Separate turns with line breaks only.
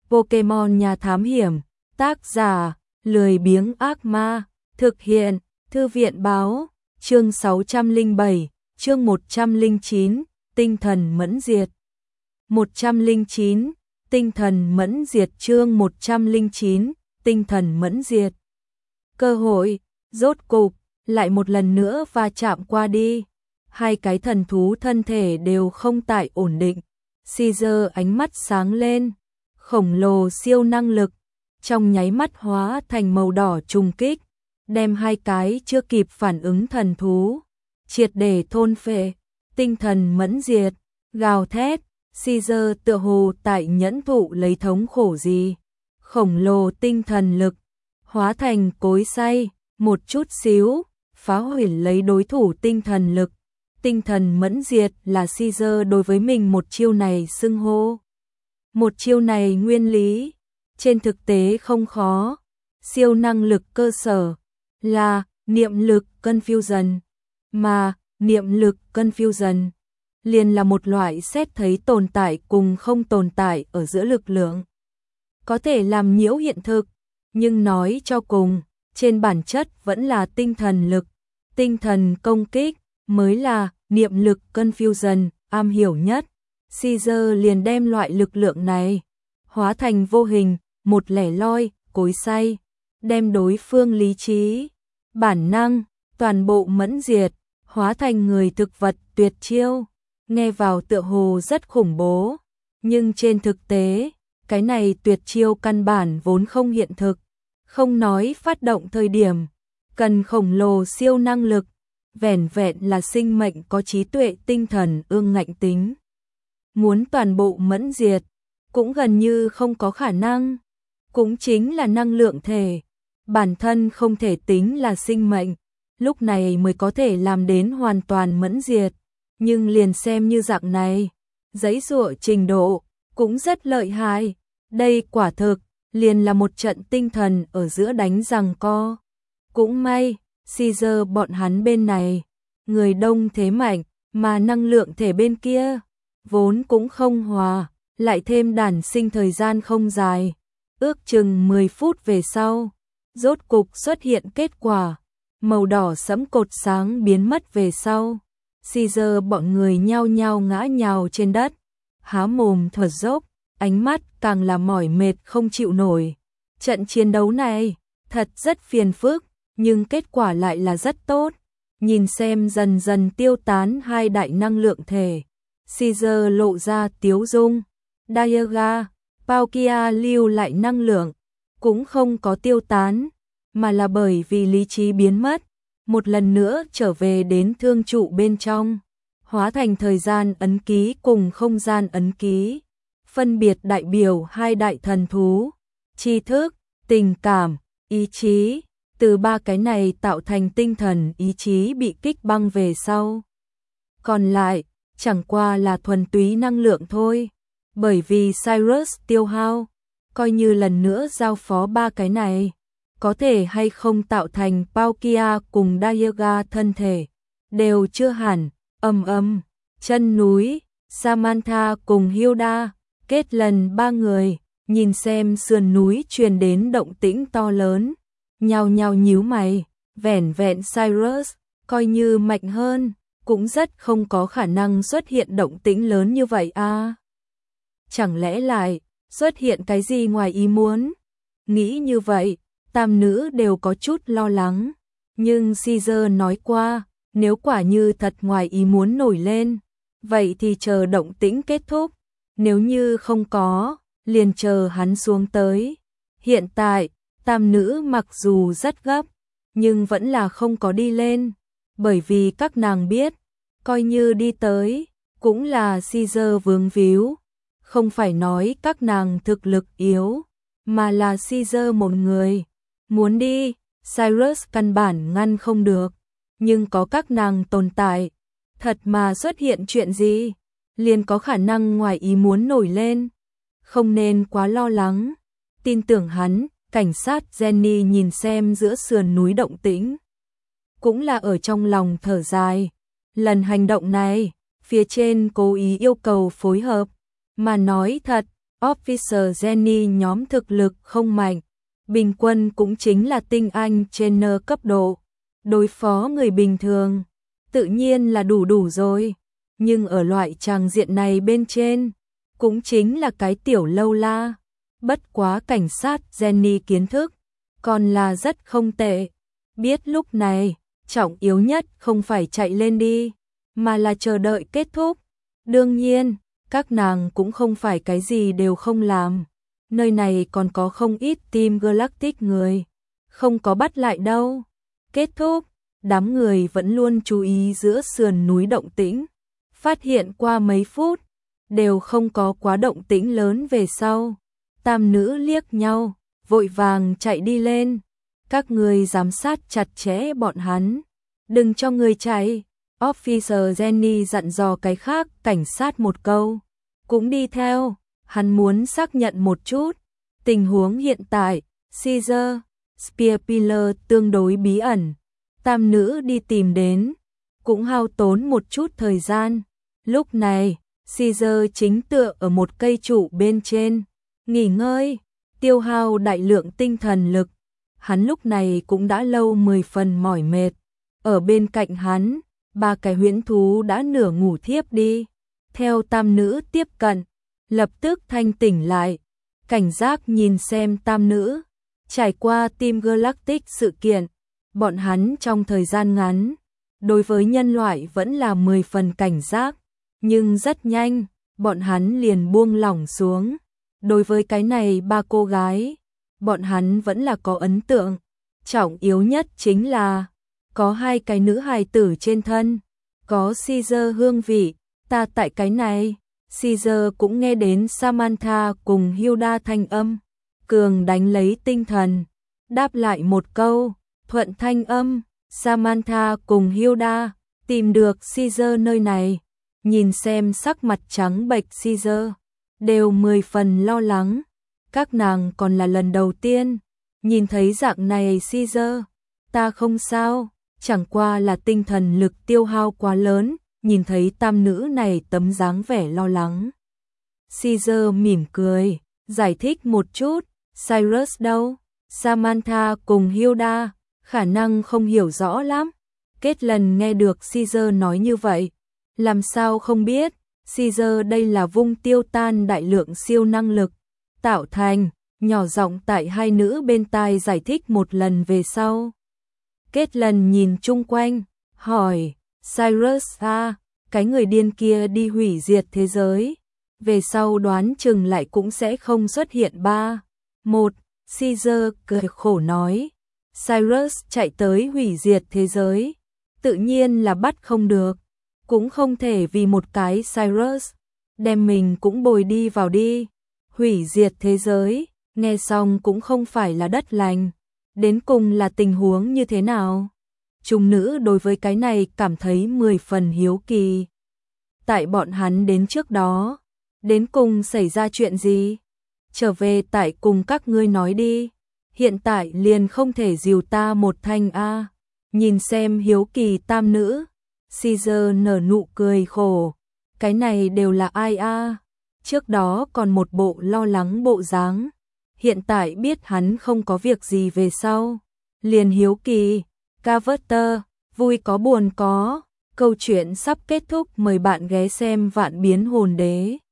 Pokemon Nhà Thám Hiểm, tác giả, lười biếng ác ma, thực hiện, Thư viện báo, chương 607, chương 109, tinh thần mẫn diệt. 109, tinh thần mẫn diệt chương 109, tinh thần mẫn diệt. Cơ hội, rốt cục, lại một lần nữa va chạm qua đi. Hai cái thần thú thân thể đều không tại ổn định. Caesar ánh mắt sáng lên, khổng lồ siêu năng lực, trong nháy mắt hóa thành màu đỏ trùng kích, đem hai cái chưa kịp phản ứng thần thú, triệt để thôn phệ, tinh thần mẫn diệt, gào thét, Caesar tựa hồ tại nhẫn thụ lấy thống khổ gì. Khổng lồ tinh thần lực, hóa thành cối xay, một chút xíu, phá hủy lấy đối thủ tinh thần lực. Tinh thần mẫn diệt là Caesar đối với mình một chiêu này xưng hô. Một chiêu này nguyên lý, trên thực tế không khó. Siêu năng lực cơ sở là niệm lực confusion, mà niệm lực confusion liền là một loại xét thấy tồn tại cùng không tồn tại ở giữa lực lượng. Có thể làm nhiễu hiện thực, nhưng nói cho cùng, trên bản chất vẫn là tinh thần lực. Tinh thần công kích mới là niệm lực confusion am hiểu nhất. Caesar liền đem loại lực lượng này hóa thành vô hình, một lẻ loi, cối xay, đem đối phương lý trí, bản năng, toàn bộ mẫn diệt, hóa thành người thực vật tuyệt chiêu. Nghe vào tựa hồ rất khủng bố, nhưng trên thực tế, cái này tuyệt chiêu căn bản vốn không hiện thực. Không nói phát động thời điểm, cần khổng lồ siêu năng lực, vẻn vẹn là sinh mệnh có trí tuệ tinh thần ương ngạnh tính. Muốn toàn bộ mẫn diệt, cũng gần như không có khả năng. Cũng chính là năng lượng thể, bản thân không thể tính là sinh mệnh, lúc này mới có thể làm đến hoàn toàn mẫn diệt. Nhưng liền xem như dạng này, giãy giụa trình độ, cũng rất lợi hại. Đây quả thực, liền là một trận tinh thần ở giữa đánh giằng co. Cũng may, Caesar bọn hắn bên này, người đông thế mạnh, mà năng lượng thể bên kia, vốn cũng không hòa, lại thêm đản sinh thời gian không dài. Ước chừng 10 phút về sau, rốt cục xuất hiện kết quả, màu đỏ sẫm cột sáng biến mất về sau. Caesar bọn người nhao nhao ngã nhào trên đất, há mồm thở dốc, ánh mắt càng là mỏi mệt không chịu nổi. Trận chiến đấu này, thật rất phiền phức, nhưng kết quả lại là rất tốt. Nhìn xem dần dần tiêu tán hai đại năng lượng thể, Caesar lộ ra tiếu dung. Diaga, Palkia lưu lại năng lượng, cũng không có tiêu tán, mà là bởi vì lý trí biến mất, một lần nữa trở về đến thương trụ bên trong, hóa thành thời gian ấn ký cùng không gian ấn ký, phân biệt đại biểu hai đại thần thú, tri thức, tình cảm, ý chí, từ ba cái này tạo thành tinh thần ý chí bị kích băng về sau. Còn lại, chẳng qua là thuần túy năng lượng thôi, bởi vì Cyrus tiêu hao, coi như lần nữa giao phó ba cái này, có thể hay không tạo thành Palkia cùng Diaga thân thể, đều chưa hẳn. Chân núi, Samantha cùng Hilda, kết lần ba người, nhìn xem sườn núi truyền đến động tĩnh to lớn, nhao nhao nhíu mày, vẻn vẹn Cyrus, coi như mạnh hơn, cũng rất không có khả năng xuất hiện động tĩnh lớn như vậy a. Chẳng lẽ lại xuất hiện cái gì ngoài ý muốn? Nghĩ như vậy, tam nữ đều có chút lo lắng, nhưng Caesar nói qua, nếu quả như thật ngoài ý muốn nổi lên, vậy thì chờ động tĩnh kết thúc, nếu như không có, liền chờ hắn xuống tới. Hiện tại, tam nữ mặc dù rất gấp, nhưng vẫn là không có đi lên, bởi vì các nàng biết, coi như đi tới, cũng là Caesar vướng víu, không phải nói các nàng thực lực yếu, mà là Caesar một người. Muốn đi, Cyrus căn bản ngăn không được, nhưng có các nàng tồn tại, thật mà xuất hiện chuyện gì, liền có khả năng ngoài ý muốn nổi lên. Không nên quá lo lắng, tin tưởng hắn. Cảnh sát Jenny nhìn xem giữa sườn núi động tĩnh, cũng là ở trong lòng thở dài. Lần hành động này, phía trên cố ý yêu cầu phối hợp, mà nói thật, Officer Jenny nhóm thực lực không mạnh, bình quân cũng chính là tinh anh trainer cấp độ, đối phó người bình thường, tự nhiên là đủ rồi, nhưng ở loại tràng diện này bên trên, cũng chính là cái tiểu lâu la, bất quá cảnh sát Jenny kiến thức, còn là rất không tệ, biết lúc này, trọng yếu nhất không phải chạy lên đi, mà là chờ đợi kết thúc, đương nhiên, các nàng cũng không phải cái gì đều không làm. Nơi này còn có không ít team Galactic người, không có bắt lại đâu. Kết thúc, đám người vẫn luôn chú ý giữa sườn núi động tĩnh. Phát hiện qua mấy phút, đều không có quá động tĩnh lớn về sau. Tam nữ liếc nhau, vội vàng chạy đi lên. Các người giám sát chặt chẽ bọn hắn. Đừng cho người chạy. Officer Jenny dặn dò cái khác cảnh sát một câu. Cũng đi theo. Hắn muốn xác nhận một chút, tình huống hiện tại, Caesar, Spear Pillar tương đối bí ẩn, tam nữ đi tìm đến, cũng hao tốn một chút thời gian. Lúc này, Caesar chính tựa ở một cây trụ bên trên, nghỉ ngơi, tiêu hao đại lượng tinh thần lực. Hắn lúc này cũng đã lâu 10 phần mỏi mệt. Ở bên cạnh hắn, ba cái huyễn thú đã nửa ngủ thiếp đi. Theo tam nữ tiếp cận, lập tức thanh tỉnh lại, cảnh giác nhìn xem tam nữ. Trải qua Team Galactic sự kiện, bọn hắn trong thời gian ngắn, đối với nhân loại vẫn là 10 phần cảnh giác, nhưng rất nhanh, bọn hắn liền buông lỏng xuống. Đối với cái này ba cô gái, bọn hắn vẫn là có ấn tượng. Trọng yếu nhất chính là, có hai cái nữ hài tử trên thân, có Caesar hương vị, ta tại cái này. Caesar cũng nghe đến Samantha cùng Hilda thanh âm, cường đánh lấy tinh thần, đáp lại một câu, thuận thanh âm, Samantha cùng Hilda, tìm được Caesar nơi này, nhìn xem sắc mặt trắng bệch Caesar, đều 10 phần lo lắng, các nàng còn là lần đầu tiên, nhìn thấy dạng này Caesar, ta không sao, chẳng qua là tinh thần lực tiêu hao quá lớn. Nhìn thấy tam nữ này tấm dáng vẻ lo lắng. Caesar mỉm cười, giải thích một chút, Cyrus đâu? Samantha cùng Hilda, khả năng không hiểu rõ lắm. Kết lần nghe được Caesar nói như vậy, làm sao không biết, Caesar đây là vung tiêu tan đại lượng siêu năng lực, tạo thành, nhỏ giọng tại hai nữ bên tai giải thích một lần về sau. Kết lần nhìn chung quanh, hỏi, Cyrus cái người điên kia đi hủy diệt thế giới, về sau đoán chừng lại cũng sẽ không xuất hiện ba. Một, Caesar cười khổ nói, Cyrus chạy tới hủy diệt thế giới, tự nhiên là bắt không được, cũng không thể vì một cái Cyrus, đem mình cũng bồi đi vào đi, hủy diệt thế giới, nghe xong cũng không phải là đất lành, đến cùng là tình huống như thế nào? Trung nữ đối với cái này cảm thấy 10 phần hiếu kỳ. Tại bọn hắn đến trước đó, đến cùng xảy ra chuyện gì? Trở về tại cùng các ngươi nói đi. Hiện tại liền không thể dìu ta một thanh a. Nhìn xem hiếu kỳ tam nữ. Caesar nở nụ cười khổ. Cái này đều là ai a? Trước đó còn một bộ lo lắng bộ dáng. Hiện tại biết hắn không có việc gì về sau. Liền hiếu kỳ. Carter, vui có buồn có, câu chuyện sắp kết thúc, mời bạn ghé xem Vạn Biến Hồn Đế.